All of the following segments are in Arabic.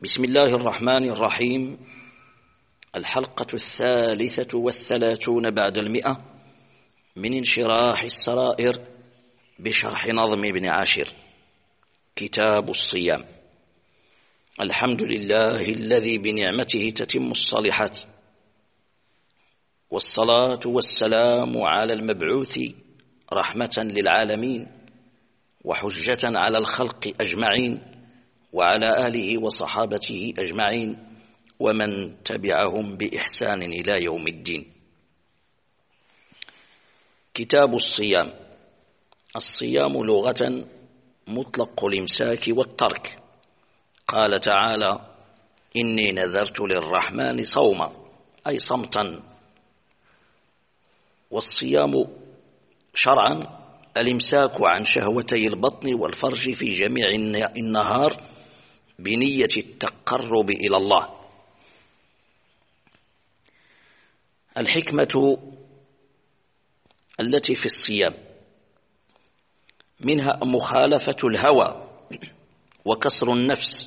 بسم الله الرحمن الرحيم. الحلقة 33 بعد 100 من انشراح السرائر بشرح نظم ابن عاشر. كتاب الصيام. الحمد لله الذي بنعمته تتم الصالحات، والصلاة والسلام على المبعوث رحمة للعالمين وحجة على الخلق أجمعين، وعلى آله وصحابته أجمعين ومن تبعهم بإحسان إلى يوم الدين. كتاب الصيام. الصيام لغة مطلق الإمساك والترك. قال تعالى: إني نذرت للرحمن صوما، أي صمتا. والصيام شرعا الإمساك عن شهوتي البطن والفرج في جميع النهار بنية التقرب إلى الله. الحكمة التي في الصيام منها مخالفة الهوى وكسر النفس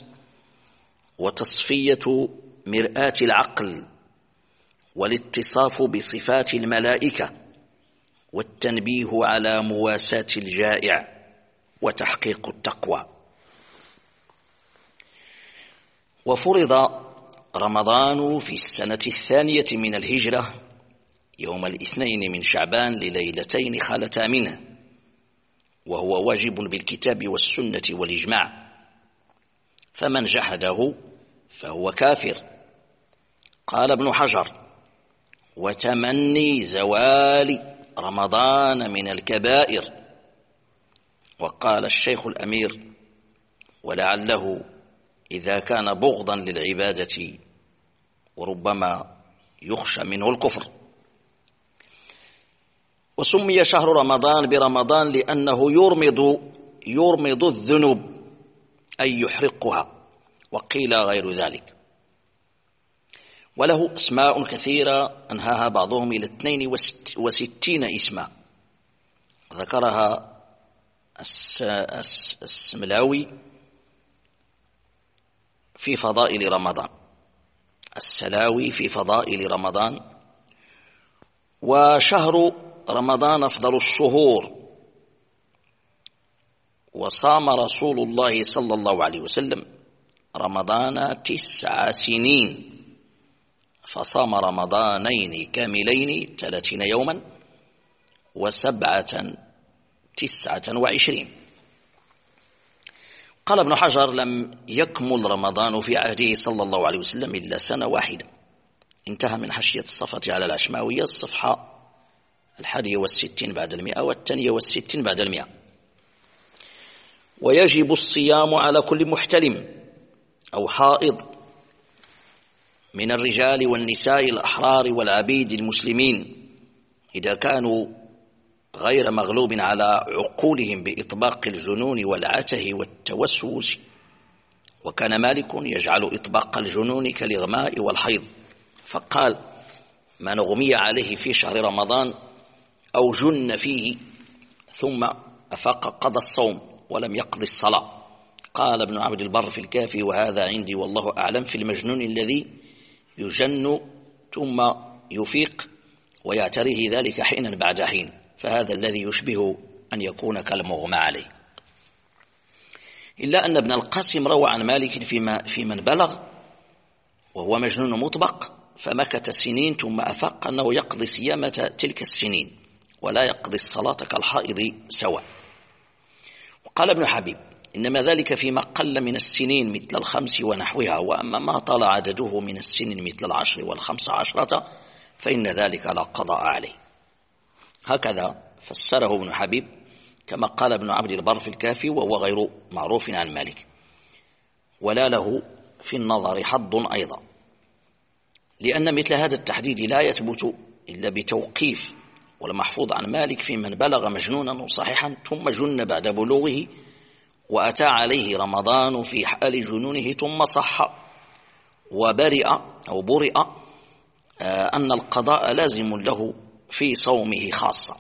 وتصفية مرآة العقل والاتصاف بصفات الملائكة والتنبيه على مواساة الجائع وتحقيق التقوى. وفرض رمضان في السنة 2 من الهجرة يوم 2 من شعبان لليلتين خالتا منه، وهو واجب بالكتاب والسنة والإجماع، فمن جحده فهو كافر. قال ابن حجر: وتمني زوال رمضان من الكبائر. وقال الشيخ الأمير: ولعله إذا كان بغضا للعبادة وربما يخشى منه الكفر. وسمي شهر رمضان برمضان لأنه يرمض الذنوب، أي يحرقها، وقيل غير ذلك. وله أسماء كثيرة أنهاها بعضهم إلى 62 اسما، ذكرها السملاوي في فضائل رمضان، السلاوي في فضائل رمضان. وشهر رمضان أفضل الشهور، وصام رسول الله صلى الله عليه وسلم رمضان 9 سنين، فصام رمضانين كاملين 30 يوما و29. قال ابن حجر: لم يكمل رمضان في عهده صلى الله عليه وسلم إلا سنة واحدة. انتهى من حاشية الصفة على العشماوية، الصفحة 61 بعد 100 و62 بعد 100. ويجب الصيام على كل محتلم أو حائض من الرجال والنساء الأحرار والعبيد المسلمين، إذا كانوا غير مغلوب على عقولهم بإطباق الجنون والعته والتوسوس. وكان مالك يجعل إطباق الجنون كالإغماء والحيض، فقال: من أغمي عليه في شهر رمضان أو جن فيه ثم أفاق قضى الصوم ولم يقضي الصلاة. قال ابن عبد البر في الكافي: وهذا عندي والله أعلم في المجنون الذي يجن ثم يفيق ويعتريه ذلك حينا بعد حين، فهذا الذي يشبه أن يكون كالمغمى عليه. إلا أن ابن القاسم روى عن مالك في من بلغ وهو مجنون مطبق فمكث سنين ثم أفاق أنه يقضي صيامة تلك السنين ولا يقضي الصلاة كالحائض سواء. وقال ابن حبيب: إنما ذلك فيما قل من السنين مثل 5 ونحوها، وأما ما طال عدده من السنين مثل 10 و15 فإن ذلك لا قضاء عليه. هكذا فسره ابن حبيب كما قال ابن عبد البر في الكافي، وهو غير معروف عن مالك، ولا له في النظر حظ أيضا، لأن مثل هذا التحديد لا يثبت إلا بتوقيف. والمحفوظ عن مالك في من بلغ مجنونا صحيحا ثم جن بعد بلوغه وأتى عليه رمضان في حال جنونه ثم صح وبرئ أن القضاء لازم له في صومه خاصة.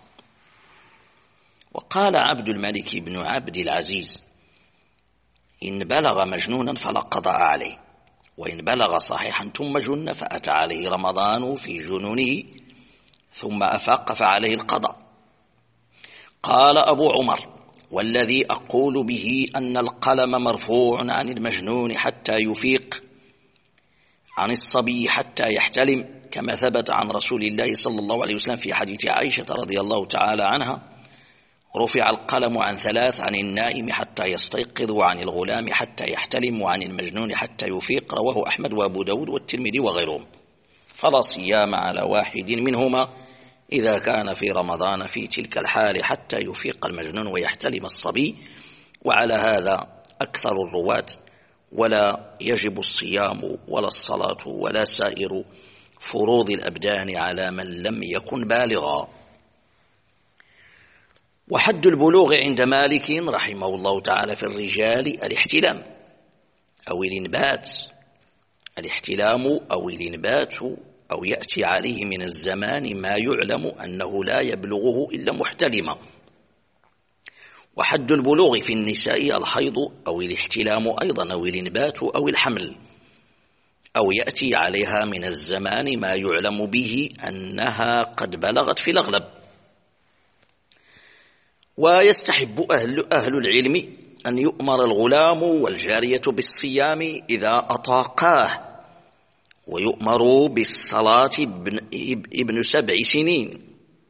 وقال عبد الملك بن عبد العزيز: إن بلغ مجنونا فلا قضاء عليه، وإن بلغ صحيحا ثم جن فأتى عليه رمضان في جنونه ثم أفاق فعليه القضاء. قال أبو عمر: والذي أقول به أن القلم مرفوع عن المجنون حتى يفيق، عن الصبي حتى يحتلم، كما ثبت عن رسول الله صلى الله عليه وسلم في حديث عائشة رضي الله تعالى عنها: رفع القلم عن 3، عن النائم حتى يستيقظ، وعن الغلام حتى يحتلم، وعن المجنون حتى يفيق. رواه أحمد وأبو داود والترمذي وغيرهم. فلا صيام على واحد منهما إذا كان في رمضان في تلك الحال حتى يفيق المجنون ويحتلم الصبي، وعلى هذا أكثر الرواة، ولا يجب الصيام ولا الصلاة ولا سائر فروض الأبدان على من لم يكن بالغا. وحد البلوغ عند مالك رحمه الله تعالى في الرجال الاحتلام أو الإنبات، الاحتلام أو الإنبات، أو يأتي عليه من الزمان ما يعلم أنه لا يبلغه إلا محتلما. وحد البلوغ في النساء الحيض أو الاحتلام أيضا، أو الإنبات أو الحمل، أو يأتي عليها من الزمان ما يعلم به أنها قد بلغت في الأغلب. ويستحب أهل العلم أن يؤمر الغلام والجارية بالصيام إذا أطاقاه، ويؤمر بالصلاة ابن 7 سنين،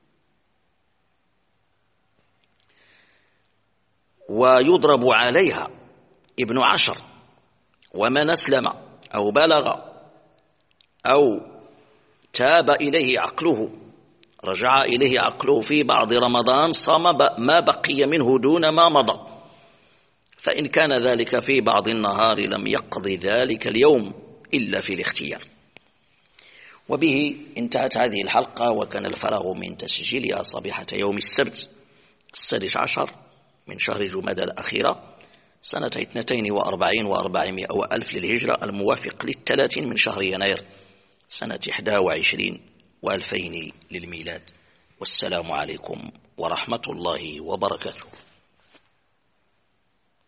ويضرب عليها ابن 10. ومن أسلم أو بلغ أو تاب إليه عقله، رجع إليه عقله في بعض رمضان، صام ما بقي منه دون ما مضى، فإن كان ذلك في بعض النهار لم يقضي ذلك اليوم إلا في الاختيار. وبه انتهت هذه الحلقة، وكان الفراغ من تسجيلها صبيحة يوم السبت 16 من شهر جمادى الأخيرة سنة 42 و400 وألف للهجرة، الموافق 30 من شهر يناير سنة 21 و2000 للميلاد. والسلام عليكم ورحمة الله وبركاته.